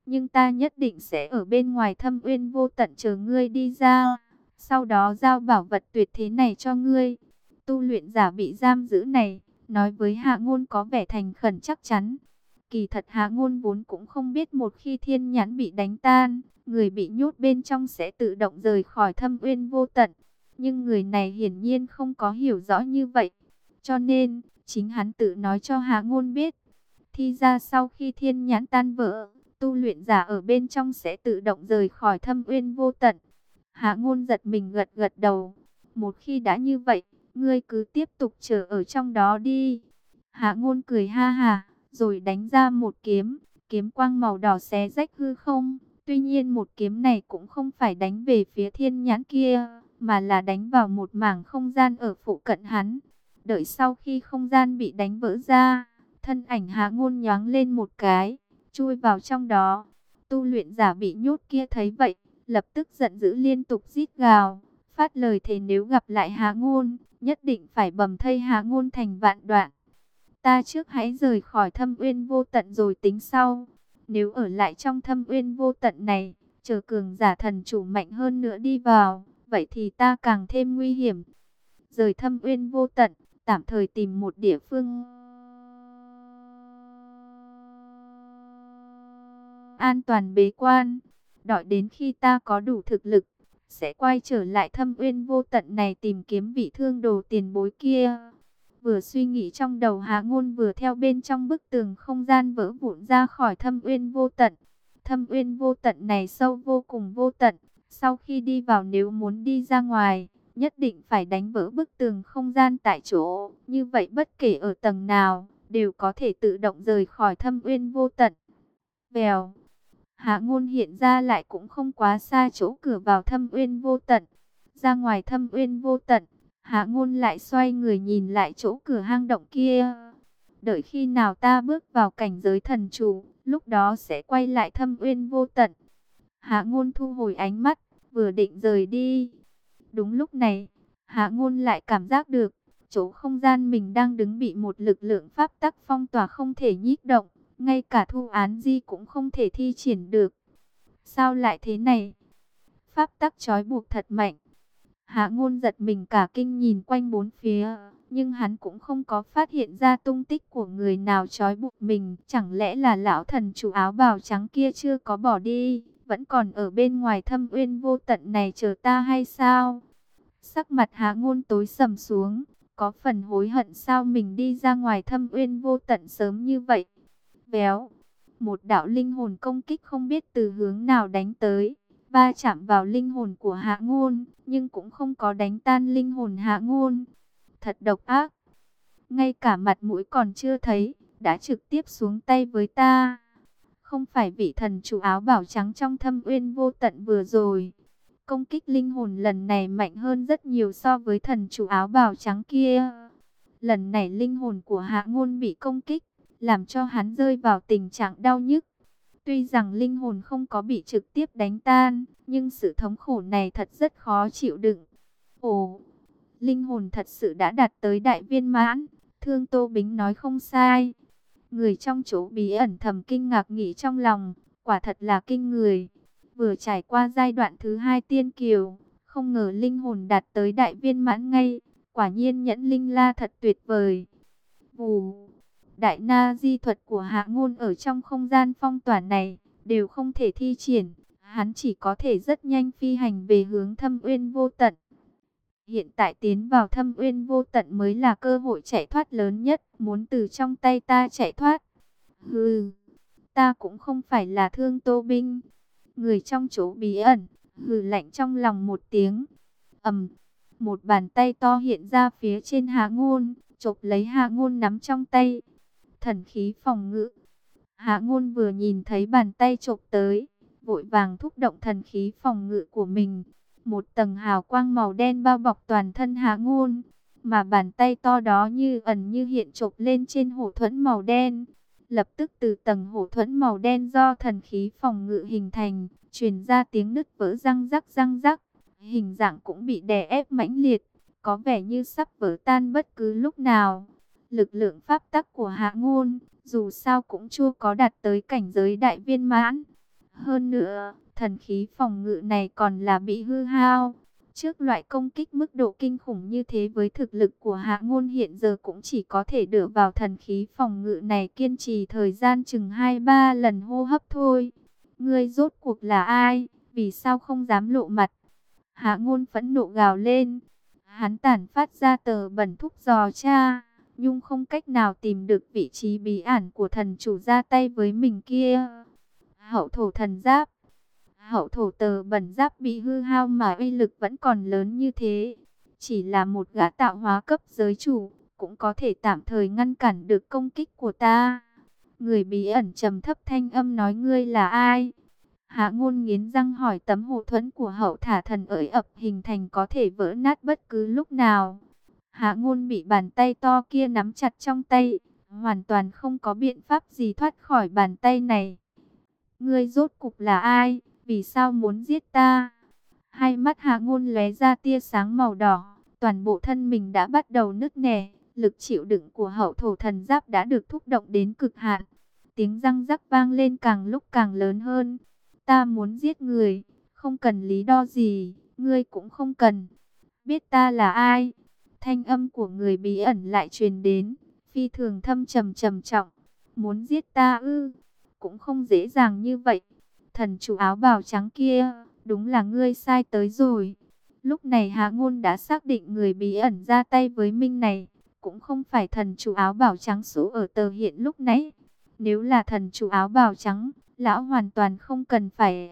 nhưng ta nhất định sẽ ở bên ngoài thâm uyên vô tận chờ ngươi đi ra, sau đó giao bảo vật tuyệt thế này cho ngươi. Tu luyện giả bị giam giữ này, nói với Hạ Ngôn có vẻ thành khẩn chắc chắn. Kỳ thật Hạ Ngôn vốn cũng không biết một khi thiên nhãn bị đánh tan, người bị nhốt bên trong sẽ tự động rời khỏi thâm uyên vô tận. Nhưng người này hiển nhiên không có hiểu rõ như vậy. Cho nên, chính hắn tự nói cho Hạ Ngôn biết. Thì ra sau khi thiên nhãn tan vỡ, tu luyện giả ở bên trong sẽ tự động rời khỏi thâm uyên vô tận. Hạ Ngôn giật mình gật gật đầu. Một khi đã như vậy, ngươi cứ tiếp tục chờ ở trong đó đi. Hạ Ngôn cười ha ha, rồi đánh ra một kiếm. Kiếm quang màu đỏ xé rách hư không. Tuy nhiên một kiếm này cũng không phải đánh về phía thiên nhãn kia, mà là đánh vào một mảng không gian ở phụ cận hắn. Đợi sau khi không gian bị đánh vỡ ra, thân ảnh Hạ Ngôn nhoáng lên một cái, chui vào trong đó. Tu luyện giả bị nhốt kia thấy vậy, lập tức giận dữ liên tục rít gào, phát lời thề nếu gặp lại Hạ Ngôn, nhất định phải bầm thây Hạ Ngôn thành vạn đoạn. Ta trước hãy rời khỏi thâm uyên vô tận rồi tính sau. Nếu ở lại trong thâm uyên vô tận này, chờ cường giả thần chủ mạnh hơn nữa đi vào, vậy thì ta càng thêm nguy hiểm. Rời thâm uyên vô tận, tạm thời tìm một địa phương an toàn bế quan. Đợi đến khi ta có đủ thực lực, sẽ quay trở lại thâm uyên vô tận này tìm kiếm vị thương đồ tiền bối kia. Vừa suy nghĩ trong đầu Hạ Ngôn vừa theo bên trong bức tường không gian vỡ vụn ra khỏi thâm uyên vô tận. Thâm uyên vô tận này sâu vô cùng vô tận. Sau khi đi vào nếu muốn đi ra ngoài, nhất định phải đánh vỡ bức tường không gian tại chỗ. Như vậy bất kể ở tầng nào, đều có thể tự động rời khỏi thâm uyên vô tận. Vèo, Hạ Ngôn hiện ra lại cũng không quá xa chỗ cửa vào thâm uyên vô tận. Ra ngoài thâm uyên vô tận, Hạ Ngôn lại xoay người nhìn lại chỗ cửa hang động kia. Đợi khi nào ta bước vào cảnh giới thần chủ, lúc đó sẽ quay lại thâm uyên vô tận. Hạ Ngôn thu hồi ánh mắt, vừa định rời đi. Đúng lúc này, Hạ Ngôn lại cảm giác được, chỗ không gian mình đang đứng bị một lực lượng pháp tắc phong tỏa không thể nhích động. Ngay cả thu án di cũng không thể thi triển được. Sao lại thế này? Pháp tắc trói buộc thật mạnh. Hạ Ngôn giật mình cả kinh nhìn quanh bốn phía, nhưng hắn cũng không có phát hiện ra tung tích của người nào trói buộc mình. Chẳng lẽ là lão thần chủ áo bào trắng kia chưa có bỏ đi, vẫn còn ở bên ngoài thâm uyên vô tận này chờ ta hay sao? Sắc mặt Hạ Ngôn tối sầm xuống, có phần hối hận sao mình đi ra ngoài thâm uyên vô tận sớm như vậy. Véo, một đạo linh hồn công kích không biết từ hướng nào đánh tới, va chạm vào linh hồn của Hạ Ngôn, nhưng cũng không có đánh tan linh hồn Hạ Ngôn. Thật độc ác, ngay cả mặt mũi còn chưa thấy, đã trực tiếp xuống tay với ta. Không phải vị thần chủ áo bảo trắng trong thâm uyên vô tận vừa rồi. Công kích linh hồn lần này mạnh hơn rất nhiều so với thần chủ áo bào trắng kia. Lần này linh hồn của Hạ Ngôn bị công kích, làm cho hắn rơi vào tình trạng đau nhức. Tuy rằng linh hồn không có bị trực tiếp đánh tan, nhưng sự thống khổ này thật rất khó chịu đựng. Ồ, linh hồn thật sự đã đạt tới đại viên mãn, Thương Tô Bính nói không sai. Người trong chỗ bí ẩn thầm kinh ngạc nghĩ trong lòng, quả thật là kinh người. Vừa trải qua giai đoạn thứ 2 tiên kiều, không ngờ linh hồn đạt tới đại viên mãn ngay, quả nhiên nhẫn linh la thật tuyệt vời. Vù, đại na di thuật của Hạ Ngôn ở trong không gian phong tỏa này đều không thể thi triển, hắn chỉ có thể rất nhanh phi hành về hướng thâm uyên vô tận. Hiện tại tiến vào thâm uyên vô tận mới là cơ hội chạy thoát lớn nhất, muốn từ trong tay ta chạy thoát. Hừ, ta cũng không phải là Thương Tô Binh. Người trong chỗ bí ẩn, hừ lạnh trong lòng một tiếng. Một bàn tay to hiện ra phía trên Hạ Ngôn, chộp lấy Hạ Ngôn nắm trong tay. Thần khí phòng ngự. Hạ Ngôn vừa nhìn thấy bàn tay chộp tới, vội vàng thúc động thần khí phòng ngự của mình. Một tầng hào quang màu đen bao bọc toàn thân Hạ Ngôn, mà bàn tay to đó như ẩn như hiện chộp lên trên hổ thuẫn màu đen. Lập tức từ tầng hổ thuẫn màu đen do thần khí phòng ngự hình thành, truyền ra tiếng nứt vỡ răng rắc răng rắc. Hình dạng cũng bị đè ép mãnh liệt, có vẻ như sắp vỡ tan bất cứ lúc nào. Lực lượng pháp tắc của Hạ Ngôn, dù sao cũng chưa có đạt tới cảnh giới đại viên mãn. Hơn nữa, thần khí phòng ngự này còn là bị hư hao. Trước loại công kích mức độ kinh khủng như thế với thực lực của Hạ Ngôn hiện giờ cũng chỉ có thể dựa vào thần khí phòng ngự này kiên trì thời gian chừng 2-3 lần hô hấp thôi. Ngươi rốt cuộc là ai? Vì sao không dám lộ mặt? Hạ Ngôn phẫn nộ gào lên. Hắn tản phát ra tờ bẩn thúc dò tra, nhưng không cách nào tìm được vị trí bí ẩn của thần chủ ra tay với mình kia. Hậu thổ thần giáp. Hậu thổ tờ bẩn giáp bị hư hao mà uy lực vẫn còn lớn như thế. Chỉ là một gã tạo hóa cấp giới chủ, cũng có thể tạm thời ngăn cản được công kích của ta. Người bí ẩn trầm thấp thanh âm nói, ngươi là ai? Hạ Ngôn nghiến răng hỏi, tấm hộ thuẫn của hậu thả thần ỡi ập hình thành có thể vỡ nát bất cứ lúc nào. Hạ Ngôn bị bàn tay to kia nắm chặt trong tay, hoàn toàn không có biện pháp gì thoát khỏi bàn tay này. Ngươi rốt cục là ai? Vì sao muốn giết ta? Hai mắt Hạ Ngôn lóe ra tia sáng màu đỏ, toàn bộ thân mình đã bắt đầu nứt nẻ, lực chịu đựng của hậu thổ thần giáp đã được thúc động đến cực hạn. Tiếng răng rắc vang lên càng lúc càng lớn hơn. Ta muốn giết người, không cần lý do gì, ngươi cũng không cần biết ta là ai. Thanh âm của người bí ẩn lại truyền đến, phi thường thâm trầm trầm trọng. Muốn giết ta ư? Cũng không dễ dàng như vậy. Thần chủ áo bào trắng kia, đúng là ngươi sai tới rồi. Lúc này Hạ Ngôn đã xác định người bí ẩn ra tay với Minh này cũng không phải thần chủ áo bào trắng số ở tờ hiện lúc nãy. Nếu là thần chủ áo bào trắng, lão hoàn toàn không cần phải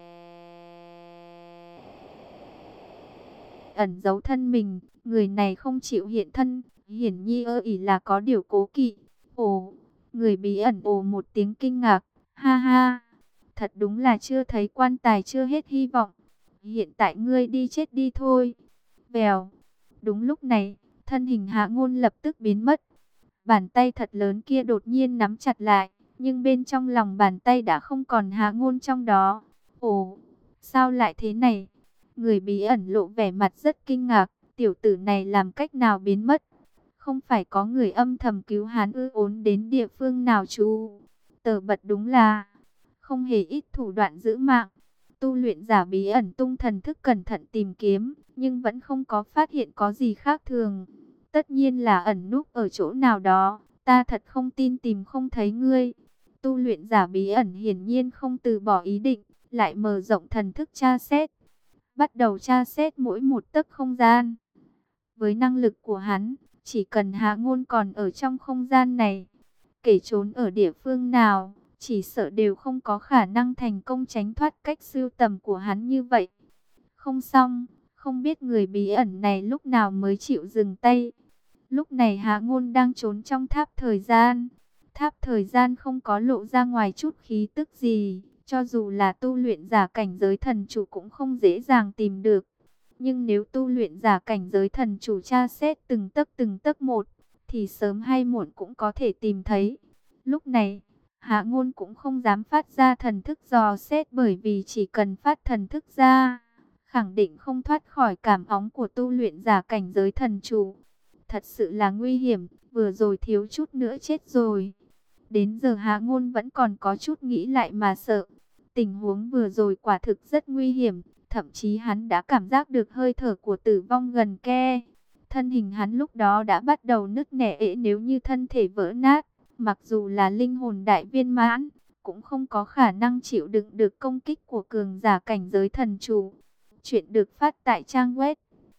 ẩn giấu thân mình. Người này không chịu hiện thân, hiển nhi ơ ỉ là có điều cố kỵ. Ồ, người bí ẩn ồ một tiếng kinh ngạc. Ha ha, thật đúng là chưa thấy quan tài chưa hết hy vọng. Hiện tại ngươi đi chết đi thôi. Vèo, đúng lúc này, thân hình Hạ Ngôn lập tức biến mất. Bàn tay thật lớn kia đột nhiên nắm chặt lại, nhưng bên trong lòng bàn tay đã không còn Hạ Ngôn trong đó. Ồ, sao lại thế này? Người bí ẩn lộ vẻ mặt rất kinh ngạc, tiểu tử này làm cách nào biến mất? Không phải có người âm thầm cứu hắn ư? Ốn đến địa phương nào chú? Tờ bật đúng là không hề ít thủ đoạn giữ mạng. Tu luyện giả bí ẩn tung thần thức cẩn thận tìm kiếm, nhưng vẫn không có phát hiện có gì khác thường. Tất nhiên là ẩn núp ở chỗ nào đó, ta thật không tin tìm không thấy ngươi. Tu luyện giả bí ẩn hiển nhiên không từ bỏ ý định, lại mở rộng thần thức tra xét. Bắt đầu tra xét mỗi một tấc không gian. Với năng lực của hắn, chỉ cần Hạ Ngôn còn ở trong không gian này, kể trốn ở địa phương nào, chỉ sợ đều không có khả năng thành công tránh thoát cách sưu tầm của hắn như vậy. Không xong, không biết người bí ẩn này lúc nào mới chịu dừng tay. Lúc này Hạ Ngôn đang trốn trong tháp thời gian. Tháp thời gian không có lộ ra ngoài chút khí tức gì, cho dù là tu luyện giả cảnh giới thần chủ cũng không dễ dàng tìm được. Nhưng nếu tu luyện giả cảnh giới thần chủ tra xét từng tấc một, thì sớm hay muộn cũng có thể tìm thấy. Lúc này, Hạ Ngôn cũng không dám phát ra thần thức dò xét, bởi vì chỉ cần phát thần thức ra, khẳng định không thoát khỏi cảm óng của tu luyện giả cảnh giới thần chủ. Thật sự là nguy hiểm, vừa rồi thiếu chút nữa chết rồi. Đến giờ Hạ Ngôn vẫn còn có chút nghĩ lại mà sợ. Tình huống vừa rồi quả thực rất nguy hiểm, thậm chí hắn đã cảm giác được hơi thở của tử vong gần kề. Thân hình hắn lúc đó đã bắt đầu nứt nẻ, nếu như thân thể vỡ nát, mặc dù là linh hồn đại viên mãn, cũng không có khả năng chịu đựng được công kích của cường giả cảnh giới thần chủ. Chuyện được phát tại trang web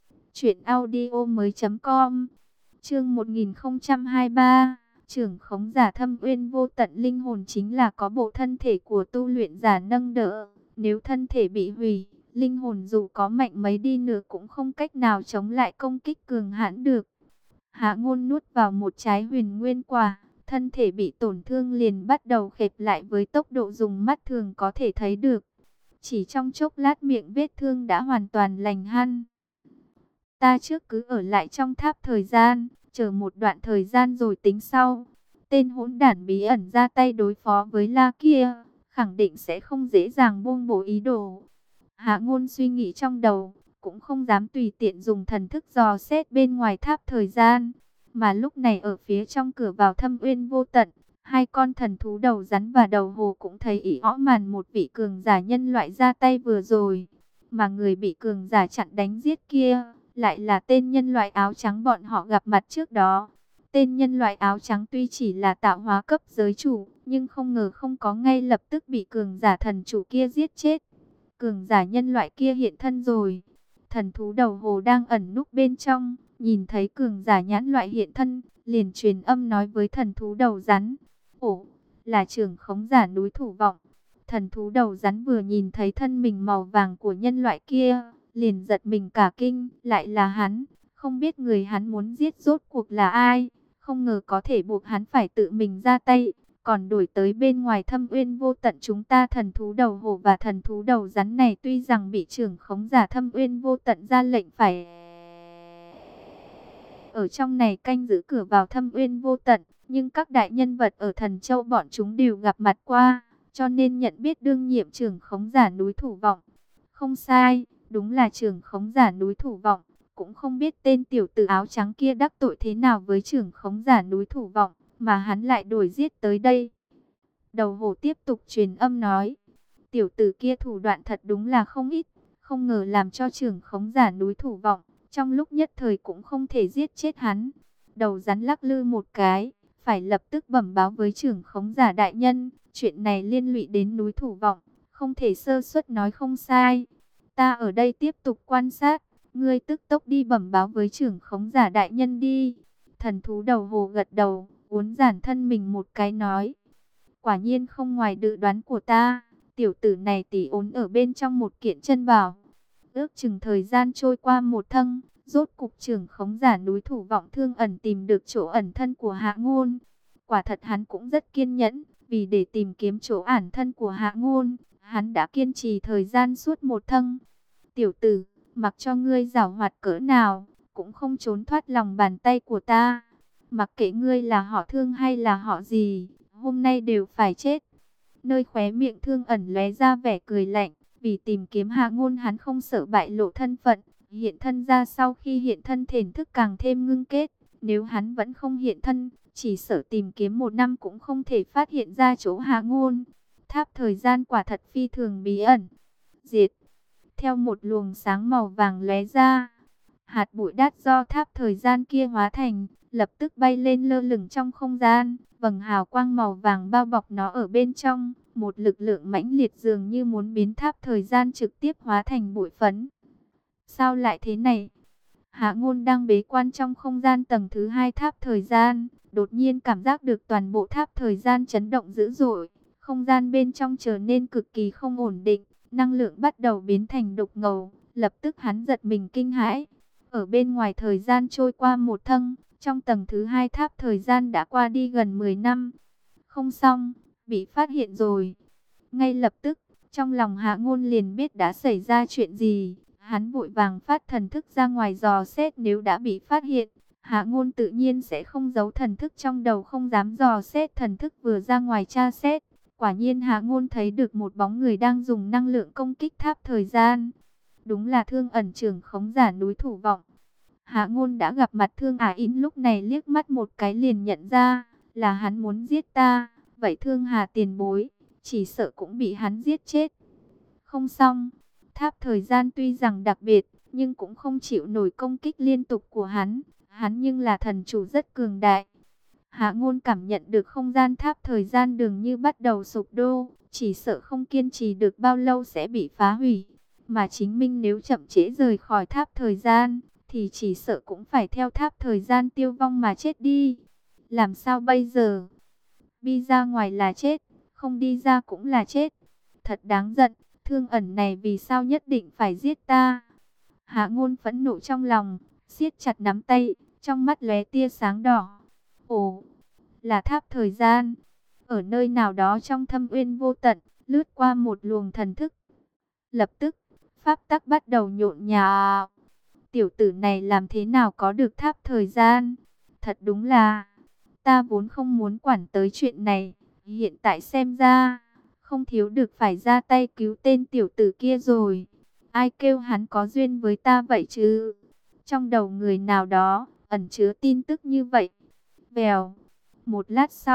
truyệnaudiomoi.com. Chương 1023, trưởng khống giả thâm uyên vô tận. Linh hồn chính là có bộ thân thể của tu luyện giả nâng đỡ. Nếu thân thể bị hủy, linh hồn dù có mạnh mấy đi nữa cũng không cách nào chống lại công kích cường hãn được. Hạ Ngôn nuốt vào một trái huyền nguyên quả, thân thể bị tổn thương liền bắt đầu khép lại với tốc độ dùng mắt thường có thể thấy được. Chỉ trong chốc lát miệng vết thương đã hoàn toàn lành hẳn. Ta trước cứ ở lại trong tháp thời gian, chờ một đoạn thời gian rồi tính sau. Tên hỗn đản bí ẩn ra tay đối phó với La kia, khẳng định sẽ không dễ dàng buông bỏ ý đồ. Hạ Ngôn suy nghĩ trong đầu, cũng không dám tùy tiện dùng thần thức dò xét bên ngoài tháp thời gian. Mà lúc này ở phía trong cửa vào thâm uyên vô tận, Hai con thần thú đầu rắn và đầu hồ cũng thấy ỉ õ màn một vị cường giả nhân loại ra tay vừa rồi. Mà người bị cường giả chặn đánh giết kia, lại là tên nhân loại áo trắng bọn họ gặp mặt trước đó. Tên nhân loại áo trắng tuy chỉ là tạo hóa cấp giới chủ, nhưng không ngờ không có ngay lập tức bị cường giả thần chủ kia giết chết. Cường giả nhân loại kia hiện thân rồi. Thần thú đầu hồ đang ẩn núp bên trong, nhìn thấy cường giả nhãn loại hiện thân, liền truyền âm nói với thần thú đầu rắn. Ồ, là trưởng khống giả núi Thủ Vọng. Thần thú đầu rắn vừa nhìn thấy thân mình màu vàng của nhân loại kia, liền giật mình cả kinh, lại là hắn. Không biết người hắn muốn giết rốt cuộc là ai, không ngờ có thể buộc hắn phải tự mình ra tay. Còn đổi tới bên ngoài Thâm Uyên Vô Tận, chúng ta thần thú đầu hổ và thần thú đầu rắn này tuy rằng bị trưởng khống giả Thâm Uyên Vô Tận ra lệnh phải ở trong này canh giữ cửa vào Thâm Uyên Vô Tận, nhưng các đại nhân vật ở Thần Châu bọn chúng đều gặp mặt qua, cho nên nhận biết đương nhiệm trưởng khống giả núi Thủ Vọng. Không sai, đúng là trưởng khống giả núi Thủ Vọng. Cũng không biết tên tiểu tử áo trắng kia đắc tội thế nào với trưởng khống giả núi Thủ Vọng, mà hắn lại đuổi giết tới đây. Đầu hổ tiếp tục truyền âm nói, tiểu tử kia thủ đoạn thật đúng là không ít, không ngờ làm cho trưởng khống giả núi Thủ Vọng, trong lúc nhất thời cũng không thể giết chết hắn. Đầu rắn lắc lư một cái, phải lập tức bẩm báo với trưởng khống giả đại nhân, chuyện này liên lụy đến núi Thủ Vọng, không thể sơ suất nói không sai. Ta ở đây tiếp tục quan sát, ngươi tức tốc đi bẩm báo với trưởng khống giả đại nhân đi. Thần thú đầu hồ gật đầu, uốn giản thân mình một cái nói. Quả nhiên không ngoài dự đoán của ta, tiểu tử này tỉ ốn ở bên trong một kiện chân bảo. Ước chừng thời gian trôi qua một thâng, rốt cục trưởng khống giả núi Thủ Vọng Thương Ẩn tìm được chỗ ẩn thân của Hạ Ngôn. Quả thật hắn cũng rất kiên nhẫn, vì để tìm kiếm chỗ ẩn thân của Hạ Ngôn, hắn đã kiên trì thời gian suốt một thâng. Tiểu tử, mặc cho ngươi giảo hoạt cỡ nào, cũng không trốn thoát lòng bàn tay của ta. Mặc kệ ngươi là họ Thương hay là họ gì, hôm nay đều phải chết. Nơi khóe miệng Thương Ẩn lóe ra vẻ cười lạnh, vì tìm kiếm Hạ Ngôn hắn không sợ bại lộ thân phận, hiện thân ra. Sau khi hiện thân thềm thức càng thêm ngưng kết, nếu hắn vẫn không hiện thân, chỉ sợ tìm kiếm một năm cũng không thể phát hiện ra chỗ Hạ Ngôn. Tháp thời gian quả thật phi thường bí ẩn. Diệt. Theo một luồng sáng màu vàng lóe ra, hạt bụi đát do tháp thời gian kia hóa thành, lập tức bay lên lơ lửng trong không gian. Vầng hào quang màu vàng bao bọc nó ở bên trong, một lực lượng mãnh liệt dường như muốn biến tháp thời gian trực tiếp hóa thành bụi phấn. Sao lại thế này? Hạ Ngôn đang bế quan trong không gian tầng thứ 2 tháp thời gian, đột nhiên cảm giác được toàn bộ tháp thời gian chấn động dữ dội, không gian bên trong trở nên cực kỳ không ổn định, năng lượng bắt đầu biến thành đục ngầu, lập tức hắn giật mình kinh hãi. Ở bên ngoài thời gian trôi qua một thâng, trong tầng thứ 2 tháp thời gian đã qua đi gần 10 năm. Không xong, bị phát hiện rồi. Ngay lập tức, trong lòng Hạ Ngôn liền biết đã xảy ra chuyện gì. Hắn vội vàng phát thần thức ra ngoài dò xét, nếu đã bị phát hiện, Hạ Ngôn tự nhiên sẽ không giấu thần thức trong đầu, không dám dò xét thần thức vừa ra ngoài tra xét. Quả nhiên Hạ Ngôn thấy được một bóng người đang dùng năng lượng công kích tháp thời gian. Đúng là Thương Ẩn trưởng khống giả núi Thủ Vọng. Hạ Ngôn đã gặp mặt Thương Ả In, lúc này liếc mắt một cái liền nhận ra là hắn muốn giết ta. Vậy Thương Hà tiền bối, chỉ sợ cũng bị hắn giết chết. Không xong, tháp thời gian tuy rằng đặc biệt, nhưng cũng không chịu nổi công kích liên tục của hắn. Hắn nhưng là thần chủ rất cường đại. Hạ Ngôn cảm nhận được không gian tháp thời gian dường như bắt đầu sụp đổ, chỉ sợ không kiên trì được bao lâu sẽ bị phá hủy. Mà chính mình nếu chậm trễ rời khỏi tháp thời gian, thì chỉ sợ cũng phải theo tháp thời gian tiêu vong mà chết đi. Làm sao bây giờ? Đi ra ngoài là chết, không đi ra cũng là chết. Thật đáng giận, Thương Ẩn này vì sao nhất định phải giết ta? Hạ Ngôn phẫn nộ trong lòng, siết chặt nắm tay, trong mắt lóe tia sáng đỏ. Ồ, là tháp thời gian. Ở nơi nào đó trong Thâm Uyên Vô Tận, lướt qua một luồng thần thức. Lập tức, pháp tắc bắt đầu nhộn nhạo. Tiểu tử này làm thế nào có được tháp thời gian? Thật đúng là, ta vốn không muốn quản tới chuyện này. Hiện tại xem ra, không thiếu được phải ra tay cứu tên tiểu tử kia rồi. Ai kêu hắn có duyên với ta vậy chứ? Trong đầu người nào đó, ẩn chứa tin tức như vậy. Vèo. Một lát sau,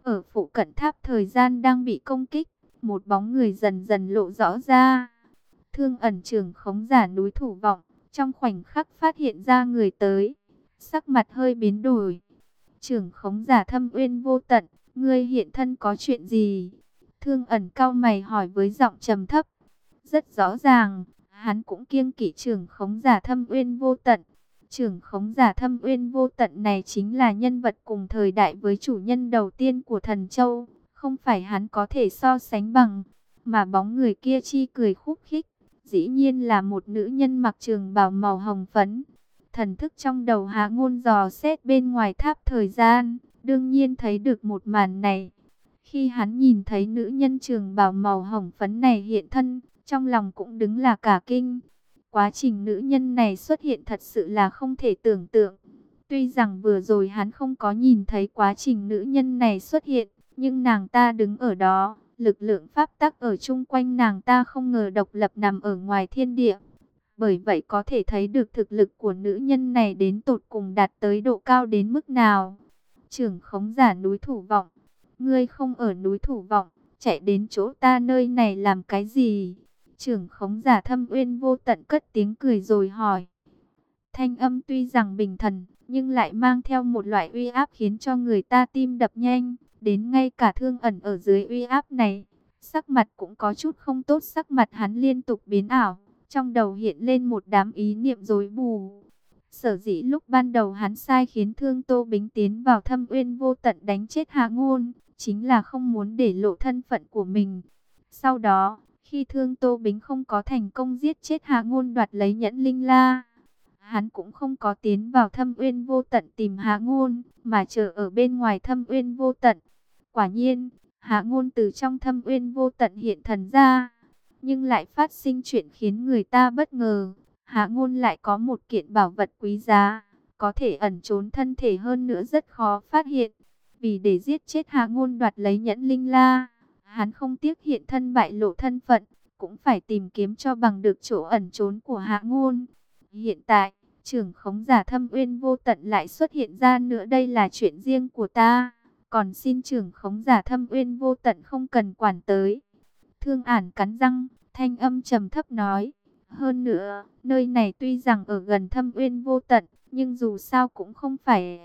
Ở phụ cận tháp thời gian đang bị công kích, một bóng người dần dần lộ rõ ra. Thương Ẩn trưởng khống giả núi Thủ Vọng, trong khoảnh khắc phát hiện ra người tới, sắc mặt hơi biến đổi. Trưởng khống giả Thâm Uyên Vô Tận, ngươi hiện thân có chuyện gì? Thương Ẩn cau mày hỏi với giọng trầm thấp. Rất rõ ràng, hắn cũng kiêng kỵ trưởng khống giả Thâm Uyên Vô Tận. Trưởng khống giả Thâm Uyên Vô Tận này chính là nhân vật cùng thời đại với chủ nhân đầu tiên của Thần Châu, không phải hắn có thể so sánh bằng. Mà bóng người kia chi cười khúc khích, dĩ nhiên là một nữ nhân mặc trường bào màu hồng phấn. Thần thức trong đầu Hạ Ngôn dò xét bên ngoài tháp thời gian, đương nhiên thấy được một màn này. Khi hắn nhìn thấy nữ nhân trường bào màu hồng phấn này hiện thân, trong lòng cũng đứng là cả kinh. Quá trình nữ nhân này xuất hiện thật sự là không thể tưởng tượng. Tuy rằng vừa rồi hắn không có nhìn thấy quá trình nữ nhân này xuất hiện, nhưng nàng ta đứng ở đó, lực lượng pháp tắc ở chung quanh nàng ta không ngờ độc lập nằm ở ngoài thiên địa. Bởi vậy có thể thấy được thực lực của nữ nhân này đến tột cùng đạt tới độ cao đến mức nào. Trưởng khống giả núi Thủ Vọng, ngươi không ở núi Thủ Vọng, chạy đến chỗ ta nơi này làm cái gì? Trưởng khống giả Thâm Uyên Vô Tận cất tiếng cười rồi hỏi. Thanh âm tuy rằng bình thần, nhưng lại mang theo một loại uy áp khiến cho người ta tim đập nhanh. Đến ngay cả Thương Ẩn ở dưới uy áp này, sắc mặt cũng có chút không tốt, sắc mặt hắn liên tục biến ảo. Trong đầu hiện lên một đám ý niệm rối bù. Sở dĩ lúc ban đầu hắn sai khiến Thương Tô Bính tiến vào Thâm Uyên Vô Tận đánh chết Hạ Ngôn, chính là không muốn để lộ thân phận của mình. Sau đó, khi Thương Tô Bính không có thành công giết chết Hạ Ngôn đoạt lấy nhẫn linh la, hắn cũng không có tiến vào Thâm Uyên Vô Tận tìm Hạ Ngôn, mà chờ ở bên ngoài Thâm Uyên Vô Tận. Quả nhiên, Hạ Ngôn từ trong Thâm Uyên Vô Tận hiện thần ra, nhưng lại phát sinh chuyện khiến người ta bất ngờ. Hạ Ngôn lại có một kiện bảo vật quý giá, có thể ẩn trốn thân thể, hơn nữa rất khó phát hiện. Vì để giết chết Hạ Ngôn đoạt lấy nhẫn linh la, hắn không tiếc hiện thân bại lộ thân phận, cũng phải tìm kiếm cho bằng được chỗ ẩn trốn của Hạ Ngôn. Hiện tại, trưởng khống giả Thâm Uyên Vô Tận lại xuất hiện ra nữa, đây là chuyện riêng của ta, còn xin trưởng khống giả Thâm Uyên Vô Tận không cần quản tới. Thương Ản cắn răng, thanh âm trầm thấp nói. Hơn nữa, nơi này tuy rằng ở gần Thâm Uyên Vô Tận, nhưng dù sao cũng không phải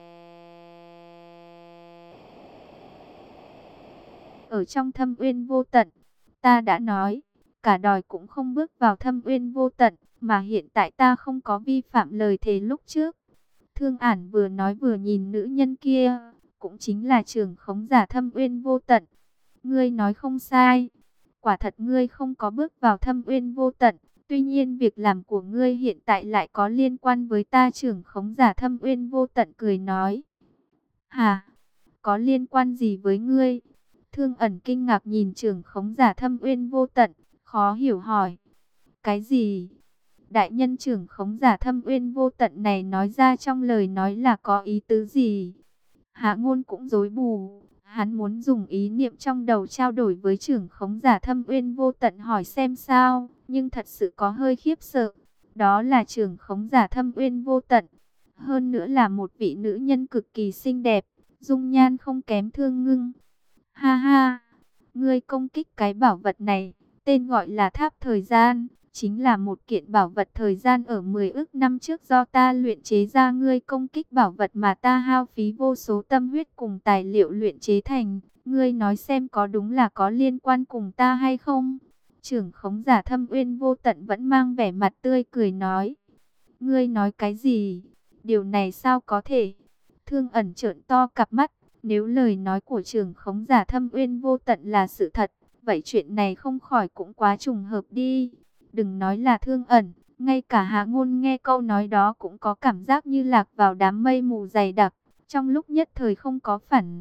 ở trong Thâm Uyên Vô Tận. Ta đã nói, cả đòi cũng không bước vào Thâm Uyên Vô Tận, mà hiện tại ta không có vi phạm lời thề lúc trước. Thương Ản vừa nói vừa nhìn nữ nhân kia, cũng chính là trưởng khống giả Thâm Uyên Vô Tận. Ngươi nói không sai, quả thật ngươi không có bước vào Thâm Uyên Vô Tận. Tuy nhiên việc làm của ngươi hiện tại lại có liên quan với ta. Trưởng khống giả Thâm Uyên Vô Tận cười nói. Hả? Có liên quan gì với ngươi? Thương Ẩn kinh ngạc nhìn trưởng khống giả Thâm Uyên Vô Tận, khó hiểu hỏi. Cái gì? Đại nhân trưởng khống giả Thâm Uyên Vô Tận này nói ra trong lời nói là có ý tứ gì? Hạ Ngôn cũng rối bù. Hắn muốn dùng ý niệm trong đầu trao đổi với trưởng khống giả Thâm Uyên Vô Tận hỏi xem sao, nhưng thật sự có hơi khiếp sợ. Đó là trưởng khống giả Thâm Uyên Vô Tận, hơn nữa là một vị nữ nhân cực kỳ xinh đẹp, dung nhan không kém Thương Ngưng. Ha ha, ngươi công kích cái bảo vật này, tên gọi là Tháp Thời Gian, chính là một kiện bảo vật thời gian ở 10 ức năm trước do ta luyện chế ra. Ngươi công kích bảo vật mà ta hao phí vô số tâm huyết cùng tài liệu luyện chế thành, ngươi nói xem có đúng là có liên quan cùng ta hay không? Trưởng khống giả Thâm Uyên Vô Tận vẫn mang vẻ mặt tươi cười nói. Ngươi nói cái gì? Điều này sao có thể? Thương Ẩn trợn to cặp mắt, nếu lời nói của trưởng khống giả Thâm Uyên Vô Tận là sự thật, vậy chuyện này không khỏi cũng quá trùng hợp đi. Đừng nói là Thương Ẩn, ngay cả Hạ Ngôn nghe câu nói đó cũng có cảm giác như lạc vào đám mây mù dày đặc, trong lúc nhất thời không có phản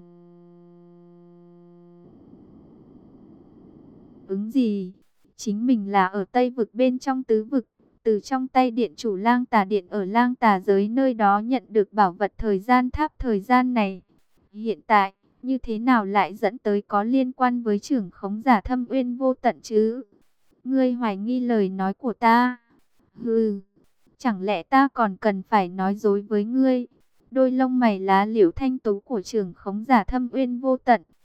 ứng gì. Chính mình là ở Tây vực bên trong tứ vực, từ trong tay điện chủ Lang Tà Điện ở Lang Tà giới nơi đó nhận được bảo vật thời gian tháp thời gian này. Hiện tại, như thế nào lại dẫn tới có liên quan với trưởng khống giả Thâm Uyên Vô Tận chứ? Ngươi hoài nghi lời nói của ta? Hừ, chẳng lẽ ta còn cần phải nói dối với ngươi? Đôi lông mày lá liễu thanh tú của trưởng khống giả Thâm Uyên Vô Tận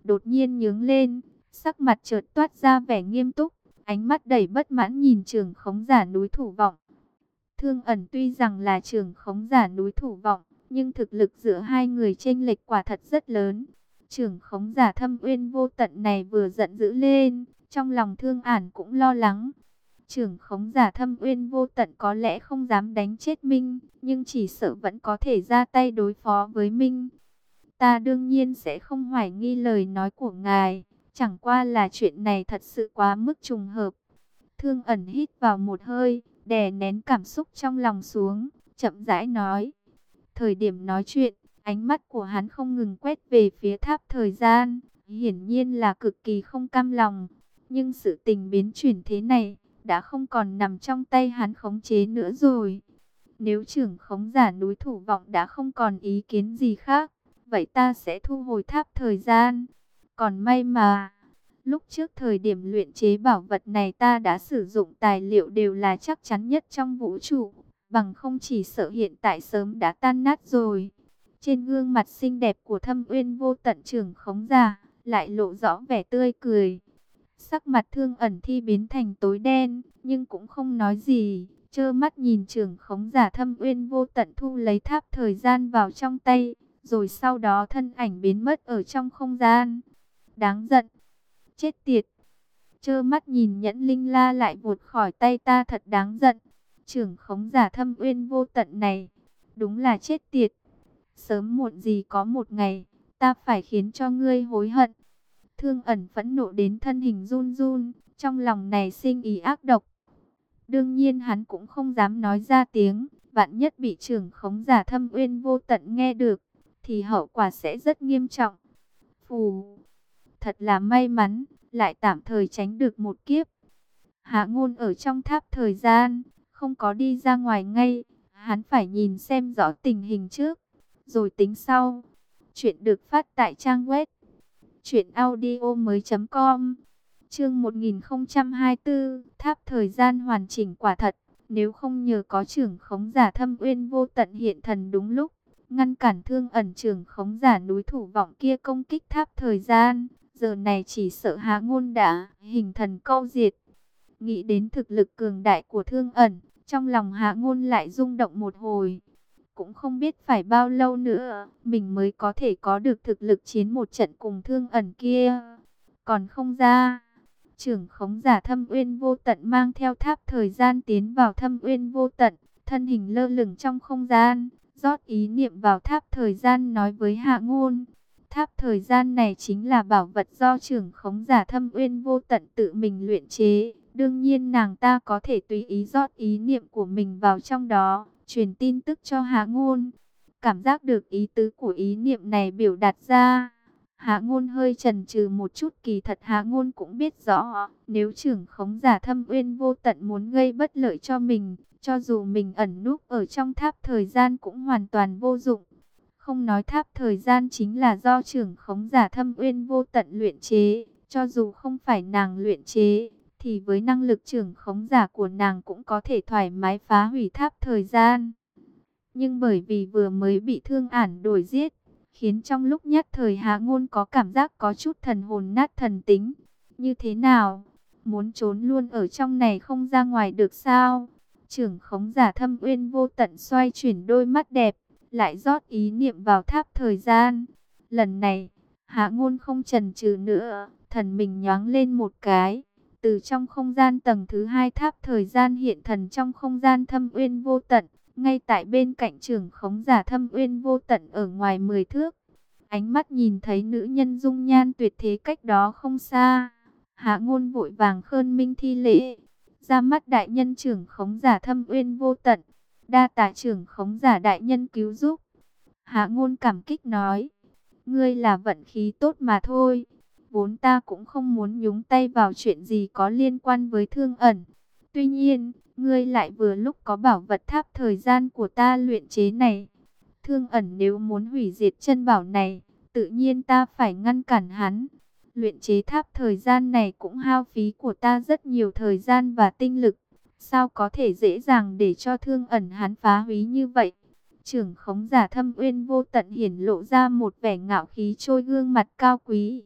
đột nhiên nhướng lên, sắc mặt chợt toát ra vẻ nghiêm túc, ánh mắt đầy bất mãn nhìn trưởng khống giả núi Thủ Vọng. Thương Ẩn tuy rằng là trưởng khống giả núi Thủ Vọng, nhưng thực lực giữa hai người chênh lệch quả thật rất lớn. Trưởng khống giả Thâm Uyên Vô Tận này vừa giận dữ lên, trong lòng Thương Ẩn cũng lo lắng. Trưởng khống giả Thâm Uyên Vô Tận có lẽ không dám đánh chết Minh, nhưng chỉ sợ vẫn có thể ra tay đối phó với Minh. Ta đương nhiên sẽ không hoài nghi lời nói của ngài, chẳng qua là chuyện này thật sự quá mức trùng hợp. Thương Ẩn hít vào một hơi, đè nén cảm xúc trong lòng xuống, chậm rãi nói. Thời điểm nói chuyện, ánh mắt của hắn không ngừng quét về phía tháp thời gian, hiển nhiên là cực kỳ không cam lòng. Nhưng sự tình biến chuyển thế này, đã không còn nằm trong tay hắn khống chế nữa rồi. Nếu trưởng khống giả núi Thủ Vọng đã không còn ý kiến gì khác, vậy ta sẽ thu hồi tháp thời gian. Còn may mà, lúc trước thời điểm luyện chế bảo vật này ta đã sử dụng tài liệu đều là chắc chắn nhất trong vũ trụ, bằng không chỉ sợ hiện tại sớm đã tan nát rồi. Trên gương mặt xinh đẹp của Thâm Uyên Vô Tận trưởng khống giả, lại lộ rõ vẻ tươi cười. Sắc mặt Thương Ẩn Thi biến thành tối đen, nhưng cũng không nói gì, trơ mắt nhìn trưởng khống giả Thâm Uyên Vô Tận thu lấy tháp thời gian vào trong tay, rồi sau đó thân ảnh biến mất ở trong không gian. Đáng giận, chết tiệt, trơ mắt nhìn nhẫn linh la lại vụt khỏi tay ta, thật đáng giận. Trưởng khống giả Thâm Uyên Vô Tận này, đúng là chết tiệt. Sớm muộn gì có một ngày, ta phải khiến cho ngươi hối hận. Thương Ẩn phẫn nộ đến thân hình run run, trong lòng này sinh ý ác độc. Đương nhiên hắn cũng không dám nói ra tiếng, vạn nhất bị trưởng khống giả Thâm Uyên Vô Tận nghe được, thì hậu quả sẽ rất nghiêm trọng. Phù, thật là may mắn, lại tạm thời tránh được một kiếp. Hạ Ngôn ở trong tháp thời gian, không có đi ra ngoài ngay, hắn phải nhìn xem rõ tình hình trước, rồi tính sau. Chuyện được phát tại trang web truyệnaudiomoi.com. Chương 1024, tháp thời gian hoàn chỉnh quả thật, nếu không nhờ có trưởng khống giả Thâm Uyên Vô Tận hiện thần đúng lúc, ngăn cản Thương Ẩn trưởng khống giả núi Thủ Vọng kia công kích tháp thời gian, giờ này chỉ sợ Hạ Ngôn đã hình thần câu diệt. Nghĩ đến thực lực cường đại của Thương Ẩn, trong lòng Hạ Ngôn lại rung động một hồi. Cũng không biết phải bao lâu nữa, mình mới có thể có được thực lực chiến một trận cùng Thương Ẩn kia. Còn không ra, trưởng khống giả Thâm Uyên Vô Tận mang theo tháp thời gian tiến vào Thâm Uyên Vô Tận, thân hình lơ lửng trong không gian, rót ý niệm vào tháp thời gian nói với Hạ Ngôn. Tháp thời gian này chính là bảo vật do trưởng khống giả Thâm Uyên Vô Tận tự mình luyện chế. Đương nhiên nàng ta có thể tùy ý rót ý niệm của mình vào trong đó, truyền tin tức cho Hạ Ngôn. Cảm giác được ý tứ của ý niệm này biểu đạt ra, Hạ Ngôn hơi chần chừ một chút, kỳ thật Hạ Ngôn cũng biết rõ, nếu trưởng khống giả Thâm Uyên Vô Tận muốn gây bất lợi cho mình, cho dù mình ẩn núp ở trong tháp thời gian cũng hoàn toàn vô dụng. Không nói tháp thời gian chính là do trưởng khống giả Thâm Uyên Vô Tận luyện chế, cho dù không phải nàng luyện chế, thì với năng lực trưởng khống giả của nàng cũng có thể thoải mái phá hủy tháp thời gian. Nhưng bởi vì vừa mới bị Thương Ản đuổi giết, khiến trong lúc nhất thời Hạ Ngôn có cảm giác có chút thần hồn nát thần tính. Như thế nào? Muốn trốn luôn ở trong này không ra ngoài được sao? Trưởng khống giả Thâm Uyên Vô Tận xoay chuyển đôi mắt đẹp, lại rót ý niệm vào tháp thời gian. Lần này, Hạ Ngôn không chần chừ nữa, thần mình nhoáng lên một cái. Từ trong không gian tầng thứ 2 tháp thời gian hiện thần trong không gian Thâm Uyên Vô Tận, ngay tại bên cạnh trưởng khống giả Thâm Uyên Vô Tận ở ngoài 10 thước. Ánh mắt nhìn thấy nữ nhân dung nhan tuyệt thế cách đó không xa, Hạ Ngôn vội vàng khơn minh thi lễ. Ra mắt đại nhân trưởng khống giả Thâm Uyên Vô Tận, đa tạ trưởng khống giả đại nhân cứu giúp. Hạ Ngôn cảm kích nói, ngươi là vận khí tốt mà thôi. Vốn ta cũng không muốn nhúng tay vào chuyện gì có liên quan với Thương Ẩn. Tuy nhiên, ngươi lại vừa lúc có bảo vật tháp thời gian của ta luyện chế này. Thương Ẩn nếu muốn hủy diệt chân bảo này, tự nhiên ta phải ngăn cản hắn. Luyện chế tháp thời gian này cũng hao phí của ta rất nhiều thời gian và tinh lực. Sao có thể dễ dàng để cho Thương Ẩn hắn phá hủy như vậy? Trưởng khống giả Thâm Uyên Vô Tận hiển lộ ra một vẻ ngạo khí trôi gương mặt cao quý.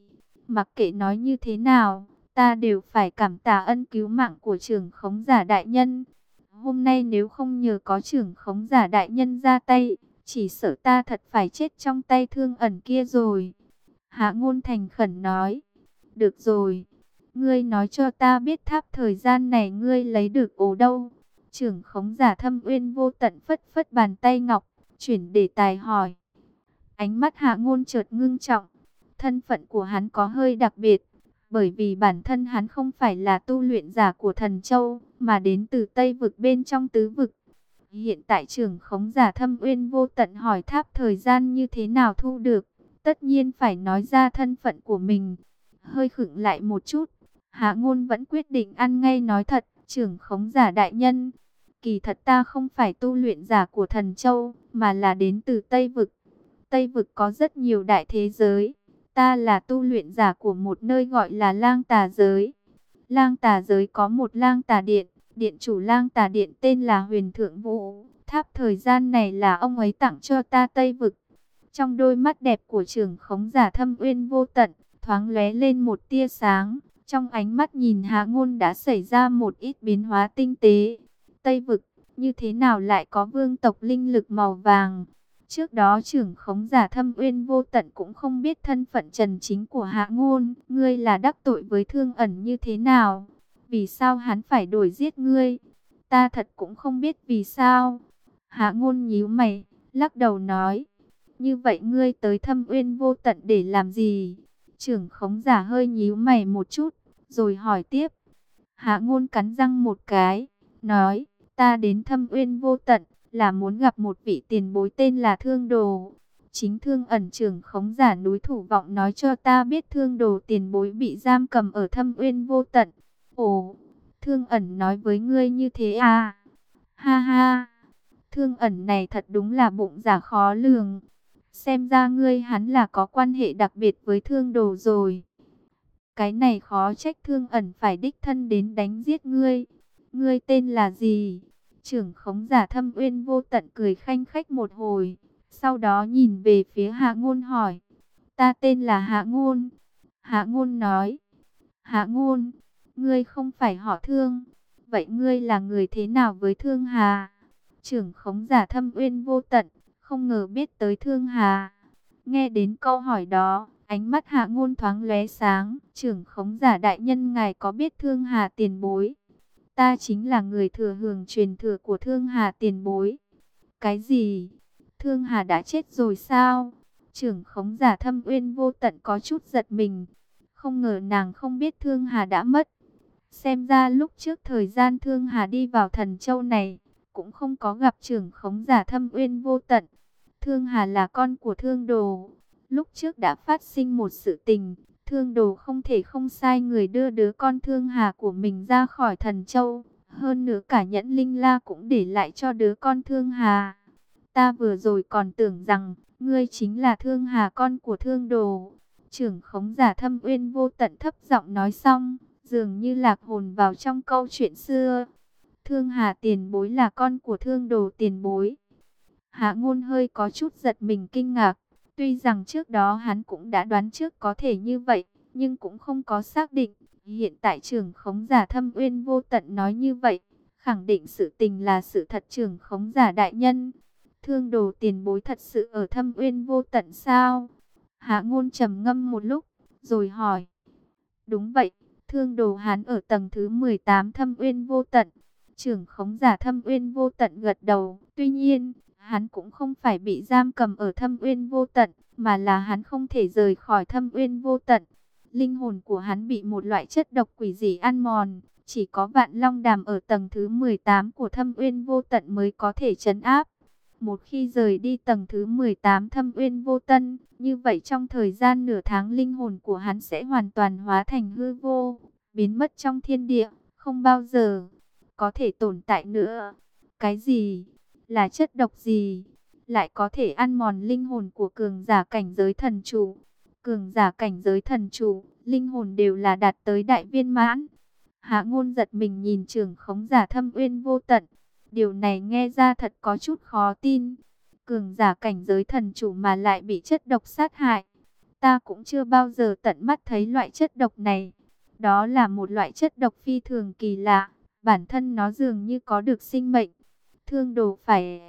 Mặc kệ nói như thế nào, ta đều phải cảm tạ ân cứu mạng của trưởng khống giả đại nhân. Hôm nay nếu không nhờ có trưởng khống giả đại nhân ra tay, chỉ sợ ta thật phải chết trong tay Thương Ẩn kia rồi. Hạ Ngôn thành khẩn nói. Được rồi, ngươi nói cho ta biết tháp thời gian này ngươi lấy được ở đâu? Trưởng khống giả Thâm Uyên Vô Tận phất phất bàn tay ngọc, chuyển đề tài hỏi. Ánh mắt Hạ Ngôn chợt ngưng trọng. Thân phận của hắn có hơi đặc biệt, bởi vì bản thân hắn không phải là tu luyện giả của Thần Châu, mà đến từ Tây vực bên trong tứ vực. Hiện tại trưởng khống giả Thâm Uyên Vô Tận hỏi tháp thời gian như thế nào thu được, tất nhiên phải nói ra thân phận của mình. Hơi khựng lại một chút, Hạ Ngôn vẫn quyết định ăn ngay nói thật, trưởng khống giả đại nhân. Kỳ thật ta không phải tu luyện giả của Thần Châu, mà là đến từ Tây vực. Tây vực có rất nhiều đại thế giới. Ta là tu luyện giả của một nơi gọi là Lang Tà Giới. Lang Tà Giới có một Lang Tà Điện. Điện chủ Lang Tà Điện tên là Huyền Thượng Vũ. Tháp thời gian này là ông ấy tặng cho ta Tây vực. Trong đôi mắt đẹp của trưởng khống giả Thâm Uyên Vô Tận, thoáng lóe lên một tia sáng. Trong ánh mắt nhìn Hạ Ngôn đã xảy ra một ít biến hóa tinh tế. Tây vực, như thế nào lại có vương tộc linh lực màu vàng? Trước đó trưởng khống giả Thâm Uyên Vô Tận cũng không biết thân phận trần chính của Hạ Ngôn. Ngươi là đắc tội với Thương Ẩn như thế nào? Vì sao hắn phải đuổi giết ngươi? Ta thật cũng không biết vì sao. Hạ Ngôn nhíu mày, lắc đầu nói. Như vậy ngươi tới Thâm Uyên Vô Tận để làm gì? Trưởng khống giả hơi nhíu mày một chút, rồi hỏi tiếp. Hạ Ngôn cắn răng một cái, nói. Ta đến Thâm Uyên Vô Tận là muốn gặp một vị tiền bối tên là Thương Đồ. Chính Thương Ẩn trưởng khống giả núi Thủ Vọng nói cho ta biết Thương Đồ tiền bối bị giam cầm ở Thâm Uyên Vô Tận. Ồ, Thương Ẩn nói với ngươi như thế à? Ha ha, Thương Ẩn này thật đúng là bụng dạ khó lường. Xem ra ngươi hắn là có quan hệ đặc biệt với Thương Đồ rồi. Cái này khó trách Thương Ẩn phải đích thân đến đánh giết ngươi. Ngươi tên là gì? Trưởng khống giả Thâm Uyên Vô Tận cười khanh khách một hồi, sau đó nhìn về phía Hạ Ngôn hỏi. Ta tên là Hạ Ngôn. Hạ Ngôn nói. Hạ Ngôn, ngươi không phải họ Thương. Vậy ngươi là người thế nào với Thương Hà? Trưởng khống giả Thâm Uyên Vô Tận không ngờ biết tới Thương Hà. Nghe đến câu hỏi đó, ánh mắt Hạ Ngôn thoáng lóe sáng. Trưởng khống giả đại nhân ngài có biết Thương Hà tiền bối? Ta chính là người thừa hưởng truyền thừa của Thương Hà tiền bối. Cái gì? Thương Hà đã chết rồi sao? Trưởng khống giả Thâm Uyên Vô Tận có chút giật mình. Không ngờ nàng không biết Thương Hà đã mất. Xem ra lúc trước thời gian Thương Hà đi vào Thần Châu này, cũng không có gặp trưởng khống giả Thâm Uyên Vô Tận. Thương Hà là con của Thương Đồ. Lúc trước đã phát sinh một sự tình. Thương Đồ không thể không sai người đưa đứa con Thương Hà của mình ra khỏi Thần Châu. Hơn nữa cả nhẫn linh la cũng để lại cho đứa con Thương Hà. Ta vừa rồi còn tưởng rằng ngươi chính là Thương Hà con của Thương Đồ. Trưởng khống giả Thâm Uyên Vô Tận thấp giọng nói xong, dường như lạc hồn vào trong câu chuyện xưa. Thương Hà tiền bối là con của Thương Đồ tiền bối. Hạ Ngôn hơi có chút giật mình kinh ngạc. Tuy rằng trước đó hắn cũng đã đoán trước có thể như vậy, nhưng cũng không có xác định. Hiện tại trưởng khống giả Thâm Uyên Vô Tận nói như vậy, khẳng định sự tình là sự thật. Trưởng khống giả đại nhân, Thương Đồ tiền bối thật sự ở Thâm Uyên Vô Tận sao? Hạ Ngôn trầm ngâm một lúc, rồi hỏi. Đúng vậy, Thương Đồ hắn ở tầng thứ 18 Thâm Uyên Vô Tận. Trưởng khống giả Thâm Uyên Vô Tận gật đầu. Tuy nhiên, hắn cũng không phải bị giam cầm ở Thâm Uyên Vô Tận, mà là hắn không thể rời khỏi Thâm Uyên Vô Tận. Linh hồn của hắn bị một loại chất độc quỷ dị ăn mòn. Chỉ có Vạn Long Đàm ở tầng thứ 18 của Thâm Uyên Vô Tận mới có thể trấn áp. Một khi rời đi tầng thứ 18 Thâm Uyên Vô Tận, như vậy trong thời gian nửa tháng linh hồn của hắn sẽ hoàn toàn hóa thành hư vô, biến mất trong thiên địa, không bao giờ có thể tồn tại nữa. Cái gì? Là chất độc gì? Lại có thể ăn mòn linh hồn của cường giả cảnh giới thần chủ? Cường giả cảnh giới thần chủ, linh hồn đều là đạt tới đại viên mãn. Hạ Ngôn giật mình nhìn trưởng khống giả Thâm Uyên Vô Tận. Điều này nghe ra thật có chút khó tin. Cường giả cảnh giới thần chủ mà lại bị chất độc sát hại. Ta cũng chưa bao giờ tận mắt thấy loại chất độc này. Đó là một loại chất độc phi thường kỳ lạ, bản thân nó dường như có được sinh mệnh. Thương Đồ phải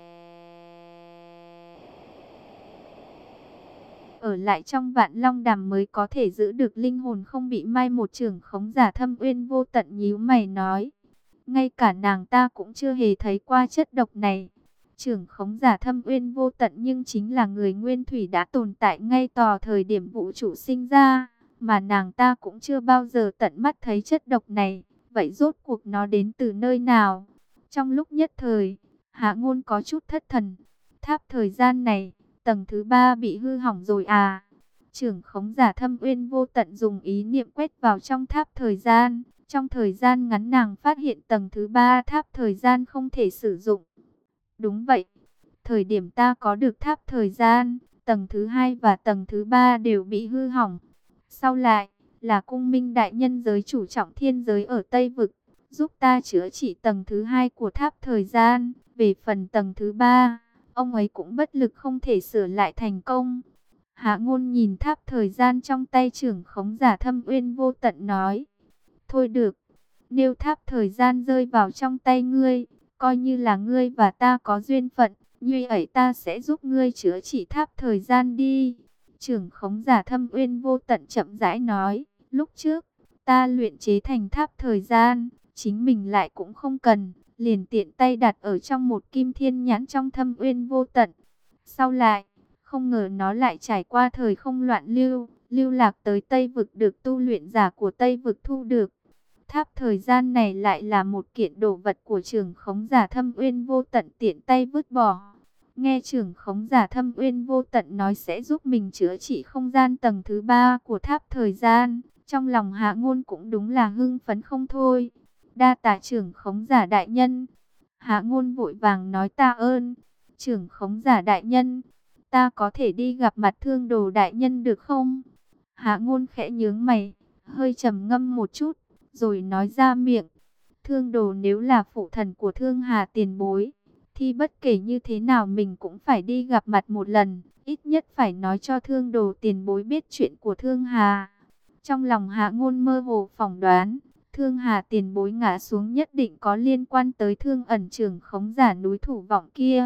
ở lại trong Vạn Long Đàm mới có thể giữ được linh hồn không bị mai một. Trưởng khống giả Thâm Uyên Vô Tận nhíu mày nói, ngay cả nàng ta cũng chưa hề thấy qua chất độc này. Trưởng khống giả Thâm Uyên Vô Tận nhưng chính là người nguyên thủy đã tồn tại ngay tò thời điểm vũ trụ sinh ra, mà nàng ta cũng chưa bao giờ tận mắt thấy chất độc này. Vậy rốt cuộc nó đến từ nơi nào? Trong lúc nhất thời, Hạ Ngôn có chút thất thần. Tháp thời gian này, tầng thứ 3 bị hư hỏng rồi à? Trưởng khống giả Thâm Uyên Vô Tận dùng ý niệm quét vào trong tháp thời gian. Trong thời gian ngắn nàng phát hiện tầng thứ 3 tháp thời gian không thể sử dụng. Đúng vậy, thời điểm ta có được tháp thời gian, tầng thứ 2 và tầng thứ 3 đều bị hư hỏng. Sau lại, là Cung Minh Đại Nhân giới chủ trọng thiên giới ở Tây Vực, giúp ta chữa trị tầng thứ 2 của tháp thời gian. Về phần tầng thứ 3, ông ấy cũng bất lực không thể sửa lại thành công. Hạ Ngôn nhìn tháp thời gian trong tay trưởng khống giả Thâm Uyên Vô Tận nói, thôi được, nếu tháp thời gian rơi vào trong tay ngươi, coi như là ngươi và ta có duyên phận, như ấy ta sẽ giúp ngươi chữa trị tháp thời gian đi. Trưởng khống giả Thâm Uyên Vô Tận chậm rãi nói, lúc trước, ta luyện chế thành tháp thời gian, chính mình lại cũng không cần, liền tiện tay đặt ở trong một kim thiên nhãn trong Thâm Uyên Vô Tận. Sau lại, không ngờ nó lại trải qua thời không loạn lưu, lưu lạc tới Tây Vực được tu luyện giả của Tây Vực thu được. Tháp thời gian này lại là một kiện đồ vật của trưởng khống giả Thâm Uyên Vô Tận tiện tay vứt bỏ. Nghe trưởng khống giả Thâm Uyên Vô Tận nói sẽ giúp mình chữa trị không gian tầng thứ 3 của tháp thời gian, trong lòng Hạ Ngôn cũng đúng là hưng phấn không thôi. Đa tạ trưởng khống giả đại nhân. Hạ Ngôn vội vàng nói tạ ơn. Trưởng khống giả đại nhân, ta có thể đi gặp mặt Thương Đồ đại nhân được không? Hạ Ngôn khẽ nhướng mày, hơi trầm ngâm một chút, rồi nói ra miệng. Thương Đồ nếu là phụ thần của Thương Hà tiền bối, thì bất kể như thế nào mình cũng phải đi gặp mặt một lần, ít nhất phải nói cho Thương Đồ tiền bối biết chuyện của Thương Hà. Trong lòng Hạ Ngôn mơ hồ phỏng đoán, Thương Hà tiền bối ngã xuống nhất định có liên quan tới Thương Ẩn trưởng khống giả núi Thủ Vọng kia.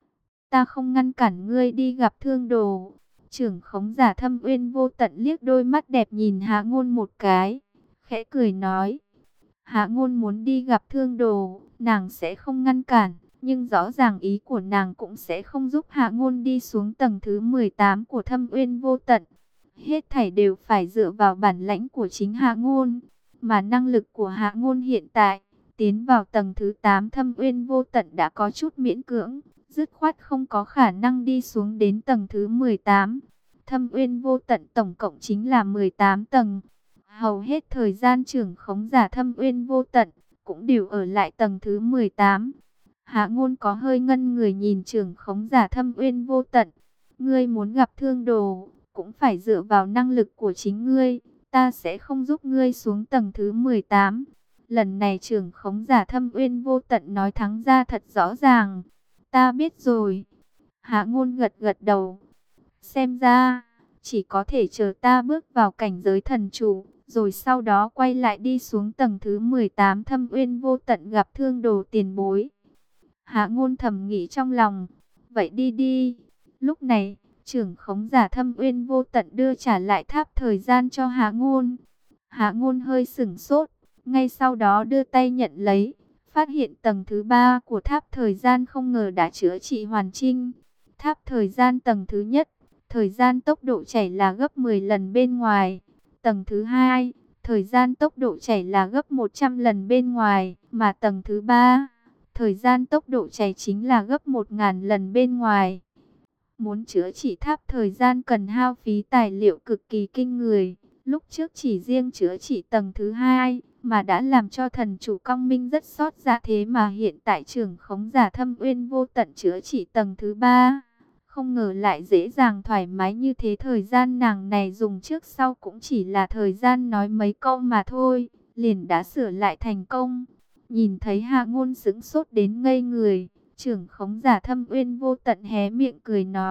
Ta không ngăn cản ngươi đi gặp Thương Đồ. Trưởng khống giả Thâm Uyên Vô Tận liếc đôi mắt đẹp nhìn Hạ Ngôn một cái, khẽ cười nói, Hạ Ngôn muốn đi gặp Thương Đồ, nàng sẽ không ngăn cản, nhưng rõ ràng ý của nàng cũng sẽ không giúp Hạ Ngôn đi xuống tầng thứ 18 của Thâm Uyên Vô Tận. Hết thảy đều phải dựa vào bản lãnh của chính Hạ Ngôn, mà năng lực của Hạ Ngôn hiện tại, tiến vào tầng thứ 8 Thâm Uyên Vô Tận đã có chút miễn cưỡng, dứt khoát không có khả năng đi xuống đến tầng thứ 18. Thâm Uyên Vô Tận tổng cộng chính là 18 tầng. Hầu hết thời gian trưởng khống giả Thâm Uyên Vô Tận cũng đều ở lại tầng thứ 18. Hạ Ngôn có hơi ngân người nhìn trưởng khống giả Thâm Uyên Vô Tận. Ngươi muốn gặp Thương Đồ, cũng phải dựa vào năng lực của chính ngươi. Ta sẽ không giúp ngươi xuống tầng thứ 18. Lần này trưởng khống giả Thâm Uyên Vô Tận nói thắng ra thật rõ ràng. Ta biết rồi. Hạ Ngôn gật gật đầu. Xem ra, chỉ có thể chờ ta bước vào cảnh giới thần chủ, rồi sau đó quay lại đi xuống tầng thứ 18 Thâm Uyên Vô Tận gặp Thương Đồ tiền bối. Hạ Ngôn thầm nghĩ trong lòng, vậy đi đi. Lúc này, trưởng khống giả Thâm Uyên Vô Tận đưa trả lại tháp thời gian cho Hạ Ngôn. Hạ Ngôn hơi sửng sốt, ngay sau đó đưa tay nhận lấy, phát hiện tầng thứ 3 của tháp thời gian không ngờ đã chữa trị hoàn chỉnh. Tháp thời gian tầng thứ nhất, thời gian tốc độ chảy là gấp 10 lần bên ngoài. Tầng thứ 2, thời gian tốc độ chảy là gấp 100 lần bên ngoài, mà tầng thứ 3, thời gian tốc độ chảy chính là gấp 1000 lần bên ngoài. Muốn chữa trị tháp thời gian cần hao phí tài liệu cực kỳ kinh người. Lúc trước chỉ riêng chữa trị tầng thứ 2 mà đã làm cho thần chủ Công Minh rất xót dạ, thế mà hiện tại trưởng khống giả Thâm Uyên Vô Tận chữa trị tầng thứ 3. Không ngờ lại dễ dàng thoải mái như thế. Thời gian nàng này dùng trước sau cũng chỉ là thời gian nói mấy câu mà thôi, liền đã sửa lại thành công. Nhìn thấy Hạ Ngôn sững sốt đến ngây người, trưởng khống giả Thâm Uyên Vô Tận hé miệng cười nói,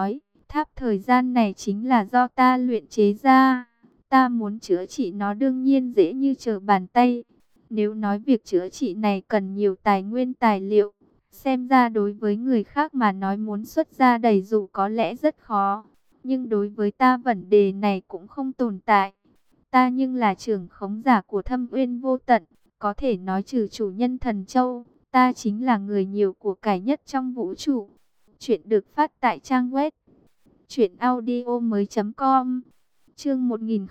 Tháp thời gian này chính là do ta luyện chế ra. Ta muốn chữa trị nó đương nhiên dễ như trở bàn tay. Nếu nói việc chữa trị này cần nhiều tài nguyên tài liệu, xem ra đối với người khác mà nói muốn xuất ra đầy đủ có lẽ rất khó. Nhưng đối với ta vấn đề này cũng không tồn tại. Ta nhưng là trưởng khống giả của Thâm Uyên Vô Tận, có thể nói trừ chủ nhân Thần Châu, ta chính là người nhiều của cải nhất trong vũ trụ. Chuyện được phát tại trang web truyệnaudiomoi.com. Chương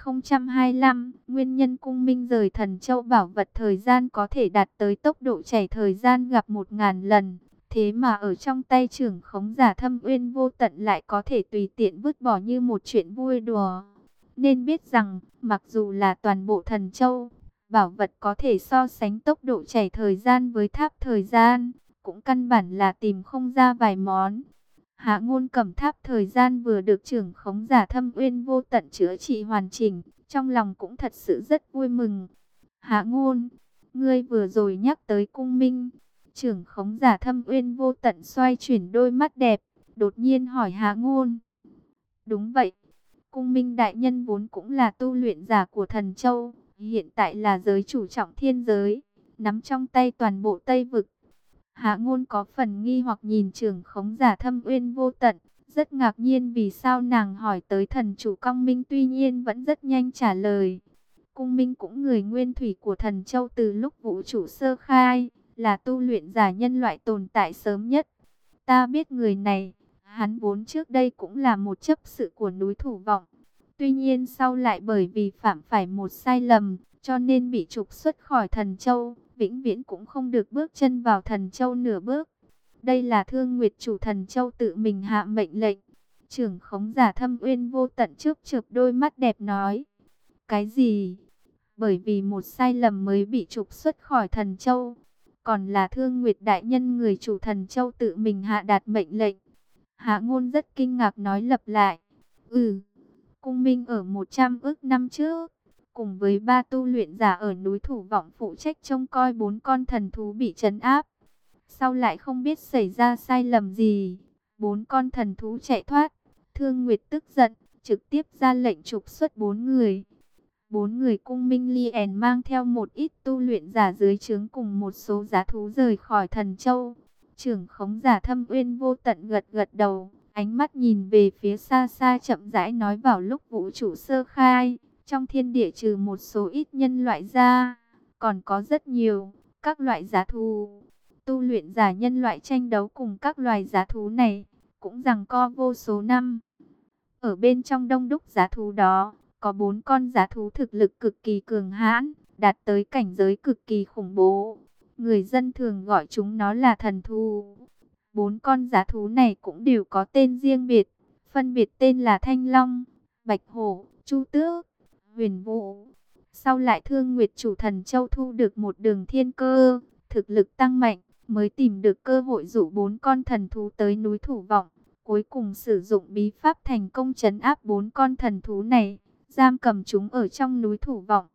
1025, nguyên nhân cung minh rời Thần Châu bảo vật thời gian có thể đạt tới tốc độ chảy thời gian gặp 1000 lần. Thế mà ở trong tay trưởng khống giả Thâm Uyên Vô Tận lại có thể tùy tiện vứt bỏ như một chuyện vui đùa. Nên biết rằng, mặc dù là toàn bộ Thần Châu, bảo vật có thể so sánh tốc độ chảy thời gian với tháp thời gian, cũng căn bản là tìm không ra vài món. Hạ Ngôn cầm tháp thời gian vừa được trưởng khống giả Thâm Uyên Vô Tận chữa trị hoàn chỉnh, trong lòng cũng thật sự rất vui mừng. Hạ Ngôn, ngươi vừa rồi nhắc tới cung minh. Trưởng khống giả Thâm Uyên Vô Tận xoay chuyển đôi mắt đẹp, đột nhiên hỏi Hạ Ngôn. Đúng vậy, cung minh đại nhân vốn cũng là tu luyện giả của Thần Châu, hiện tại là giới chủ trọng thiên giới, nắm trong tay toàn bộ Tây Vực. Hạ Ngôn có phần nghi hoặc nhìn trưởng khống giả Thâm Uyên Vô Tận, rất ngạc nhiên vì sao nàng hỏi tới thần chủ Công Minh, tuy nhiên vẫn rất nhanh trả lời. Cung Minh cũng người nguyên thủy của Thần Châu từ lúc vũ trụ sơ khai, là tu luyện giả nhân loại tồn tại sớm nhất. Ta biết người này, hắn vốn trước đây cũng là một chấp sự của núi Thủ Vọng. Tuy nhiên sau lại bởi vì phạm phải một sai lầm, cho nên bị trục xuất khỏi Thần Châu, vĩnh viễn cũng không được bước chân vào Thần Châu nửa bước. Đây là Thương Nguyệt chủ Thần Châu tự mình hạ mệnh lệnh. Trưởng khống giả Thâm Uyên Vô Tận chớp chớp đôi mắt đẹp nói. Cái gì? Bởi vì một sai lầm mới bị trục xuất khỏi Thần Châu. Còn là Thương Nguyệt đại nhân người chủ Thần Châu tự mình hạ đạt mệnh lệnh. Hạ Ngôn rất kinh ngạc nói lặp lại. Cung Minh ở 100 ức năm trước, cùng với 3 tu luyện giả ở núi Thủ Vọng phụ trách trông coi 4 con thần thú bị trấn áp. Sau lại không biết xảy ra sai lầm gì, 4 con thần thú chạy thoát. Thương Nguyệt tức giận, trực tiếp ra lệnh trục xuất 4 người. 4 người Cung Minh liền mang theo một ít tu luyện giả dưới trướng cùng một số giá thú rời khỏi Thần Châu. Trưởng khống giả Thâm Uyên Vô Tận gật gật đầu, ánh mắt nhìn về phía xa xa chậm rãi nói, vào lúc vũ trụ sơ khai, trong thiên địa trừ một số ít nhân loại ra, còn có rất nhiều các loại giá thú. Tu luyện giả nhân loại tranh đấu cùng các loài giá thú này, cũng giằng co vô số năm. Ở bên trong đông đúc giá thú đó, có 4 con giá thú thực lực cực kỳ cường hãn, đạt tới cảnh giới cực kỳ khủng bố. Người dân thường gọi chúng nó là thần thú. 4 con giá thú này cũng đều có tên riêng biệt, phân biệt tên là Thanh Long, Bạch Hổ, Chu Tước, Huyền Vũ. Sau lại Thương Nguyệt chủ Thần Châu thu được một đường thiên cơ, thực lực tăng mạnh, mới tìm được cơ hội dụ 4 con thần thú tới núi Thủ Vọng. Cuối cùng sử dụng bí pháp thành công trấn áp 4 con thần thú này, giam cầm chúng ở trong núi Thủ Vọng.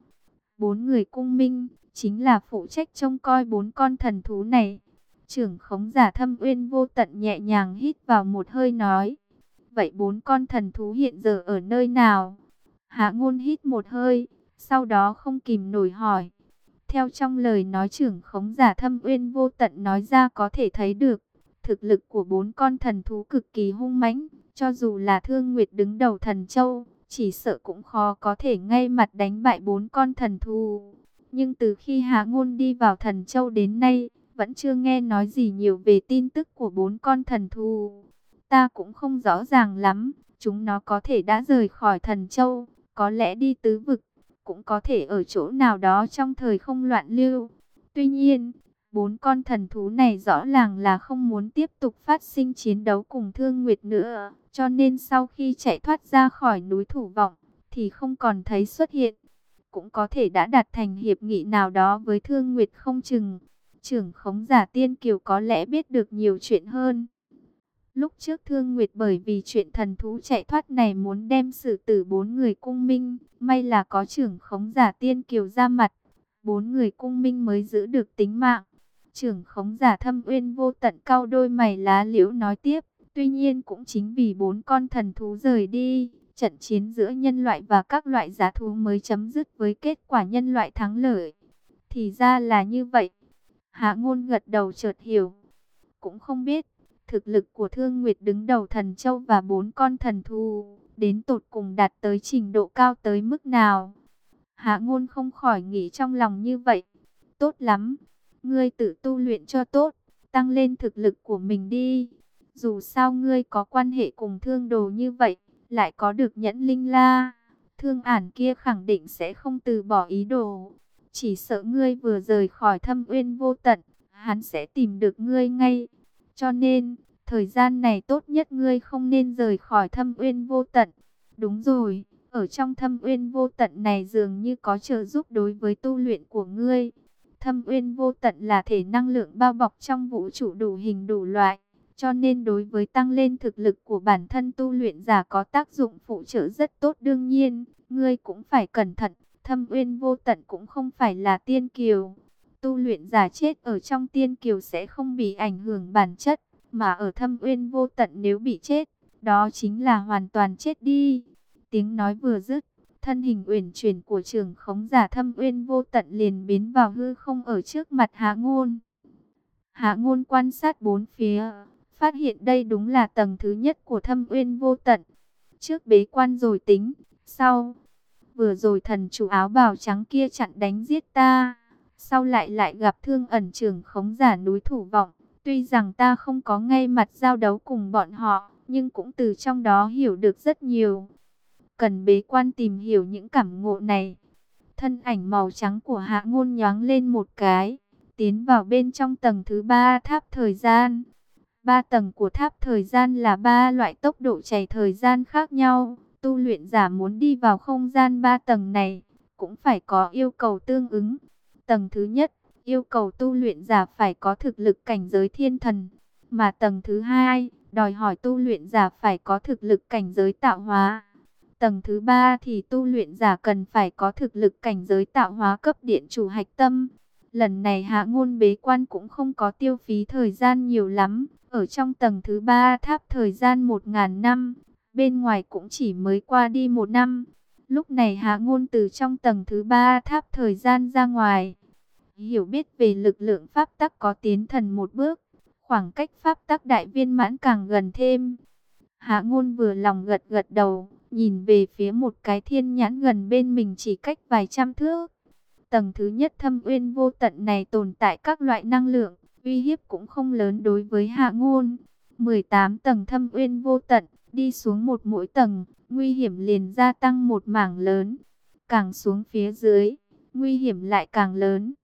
4 người Cung Minh chính là phụ trách trông coi 4 con thần thú này. Trưởng khống giả Thâm Uyên Vô Tận nhẹ nhàng hít vào một hơi nói. Vậy 4 con thần thú hiện giờ ở nơi nào? Hạ Ngôn hít một hơi, sau đó không kìm nổi hỏi. Theo trong lời nói trưởng khống giả Thâm Uyên Vô Tận nói ra có thể thấy được, thực lực của 4 con thần thú cực kỳ hung mãnh, cho dù là Thương Nguyệt đứng đầu Thần Châu, chỉ sợ cũng khó có thể ngay mặt đánh bại 4 con thần thú. Nhưng từ khi Hạ Ngôn đi vào Thần Châu đến nay, vẫn chưa nghe nói gì nhiều về tin tức của 4 con thần thú. Ta cũng không rõ ràng lắm, chúng nó có thể đã rời khỏi Thần Châu, có lẽ đi tứ vực, cũng có thể ở chỗ nào đó trong thời không loạn lưu. Tuy nhiên, 4 con thần thú này rõ ràng là không muốn tiếp tục phát sinh chiến đấu cùng Thương Nguyệt nữa, cho nên sau khi chạy thoát ra khỏi núi Thủ Vọng, thì không còn thấy xuất hiện. Cũng có thể đã đạt thành hiệp nghị nào đó với Thương Nguyệt không chừng. Trưởng khống giả Tiên Kiều có lẽ biết được nhiều chuyện hơn. Lúc trước Thương Nguyệt bởi vì chuyện thần thú chạy thoát này muốn đem xử tử 4 người Cung Minh, may là có trưởng khống giả Tiên Kiều ra mặt, 4 người Cung Minh mới giữ được tính mạng. Trưởng khống giả Thâm Uyên Vô Tận cau đôi mày lá liễu nói tiếp, Tuy nhiên cũng chính vì 4 con thần thú rời đi, trận chiến giữa nhân loại và các loại giá thú mới chấm dứt với kết quả nhân loại thắng lợi. Thì ra là như vậy. Hạ Ngôn gật đầu chợt hiểu. Cũng không biết, thực lực của Thương Nguyệt đứng đầu thần châu và 4 con thần thú, đến tột cùng đạt tới trình độ cao tới mức nào. Hạ Ngôn không khỏi nghĩ trong lòng như vậy. Tốt lắm, ngươi tự tu luyện cho tốt, tăng lên thực lực của mình đi. Dù sao ngươi có quan hệ cùng Thương Đồ như vậy, lại có được nhẫn linh la, Thương Ản kia khẳng định sẽ không từ bỏ ý đồ. Chỉ sợ ngươi vừa rời khỏi Thâm Uyên Vô Tận, hắn sẽ tìm được ngươi ngay. Cho nên, thời gian này tốt nhất ngươi không nên rời khỏi Thâm Uyên Vô Tận. Đúng rồi, ở trong Thâm Uyên Vô Tận này dường như có trợ giúp đối với tu luyện của ngươi. Thâm Uyên Vô Tận là thể năng lượng bao bọc trong vũ trụ đủ hình đủ loại, cho nên đối với tăng lên thực lực của bản thân tu luyện giả có tác dụng phụ trợ rất tốt. Đương nhiên, ngươi cũng phải cẩn thận, Thâm Uyên Vô Tận cũng không phải là tiên kiều. Tu luyện giả chết ở trong tiên kiều sẽ không bị ảnh hưởng bản chất, mà ở Thâm Uyên Vô Tận nếu bị chết, đó chính là hoàn toàn chết đi. Tiếng nói vừa dứt, thân hình uyển chuyển của trưởng khống giả Thâm Uyên Vô Tận liền biến vào hư không ở trước mặt Hạ Ngôn. Hạ Ngôn quan sát bốn phía, phát hiện đây đúng là tầng thứ nhất của Thâm Uyên Vô Tận. Trước bế quan rồi tính, sau, vừa rồi thần chủ áo bào trắng kia chặn đánh giết ta, sau lại gặp Thương Ẩn trưởng khống giả núi Thủ Vọng. Tuy rằng ta không có ngay mặt giao đấu cùng bọn họ, nhưng cũng từ trong đó hiểu được rất nhiều. Cần bế quan tìm hiểu những cảm ngộ này. Thân ảnh màu trắng của Hạ Ngôn nhoáng lên một cái, tiến vào bên trong tầng thứ 3 tháp thời gian. 3 tầng của tháp thời gian là 3 loại tốc độ chạy thời gian khác nhau. Tu luyện giả muốn đi vào không gian 3 tầng này, cũng phải có yêu cầu tương ứng. Tầng thứ nhất, yêu cầu tu luyện giả phải có thực lực cảnh giới thiên thần. Mà tầng thứ hai, đòi hỏi tu luyện giả phải có thực lực cảnh giới tạo hóa. Tầng thứ 3 thì tu luyện giả cần phải có thực lực cảnh giới tạo hóa cấp điện chủ hạch tâm. Lần này Hạ Ngôn bế quan cũng không có tiêu phí thời gian nhiều lắm. Ở trong tầng thứ 3 tháp thời gian 1000 năm, bên ngoài cũng chỉ mới qua đi 1 năm. Lúc này Hạ Ngôn từ trong tầng thứ 3 tháp thời gian ra ngoài. Hiểu biết về lực lượng pháp tắc có tiến thần một bước, khoảng cách pháp tắc đại viên mãn càng gần thêm. Hạ Ngôn vừa lòng gật gật đầu, nhìn về phía một cái thiên nhãn gần bên mình chỉ cách vài trăm thước. Tầng thứ nhất Thâm Uyên Vô Tận này tồn tại các loại năng lượng, uy hiếp cũng không lớn đối với Hạ Ngôn. 18 tầng Thâm Uyên Vô Tận, đi xuống một mỗi tầng, nguy hiểm liền gia tăng một mảng lớn. Càng xuống phía dưới, nguy hiểm lại càng lớn.